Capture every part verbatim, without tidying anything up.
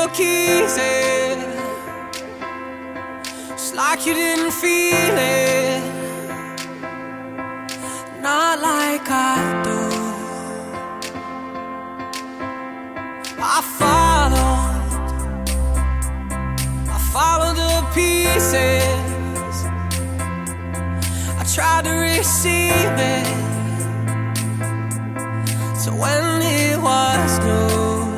keys in, just like you didn't feel it, not like I do. I followed, I followed the pieces, I tried to receive it, so when it was new,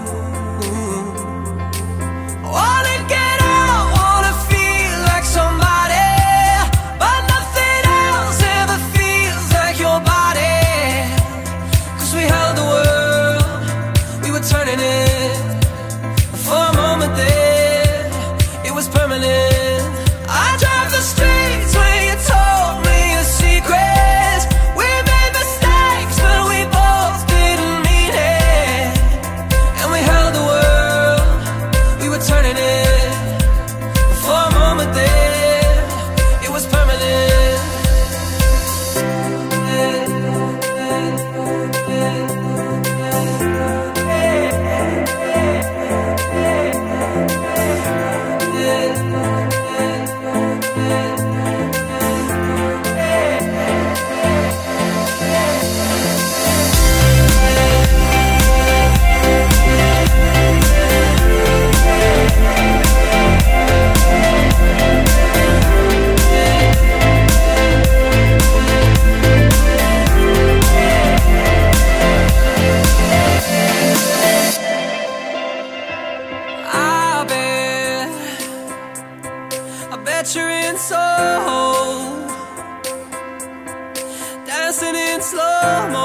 wanna get out, wanna feel like somebody, but nothing else ever feels like your body. Cause we held the world, we were turning it, for a moment there, it was permanent. I drive the streets where you told me your secrets. We made mistakes, but we both didn't mean it. And we held the world, we were turning it, for a moment there, it was permanent. I bet you're in Soho, dancing in slow-mo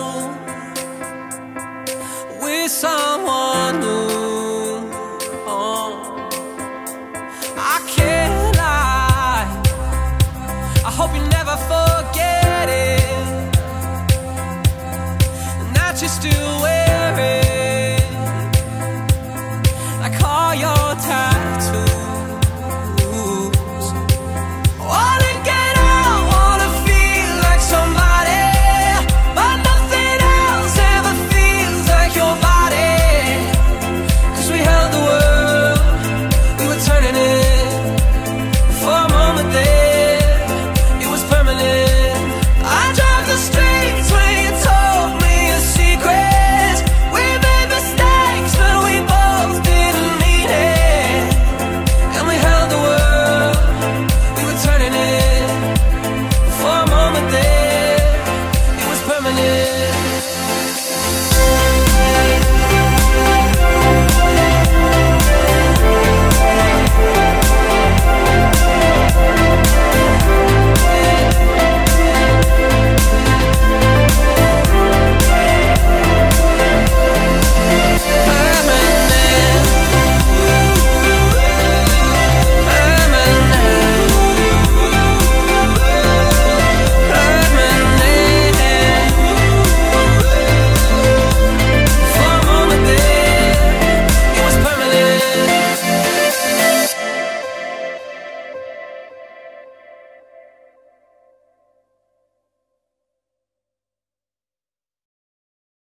with someone new. Oh, I can't lie, I hope you never fall.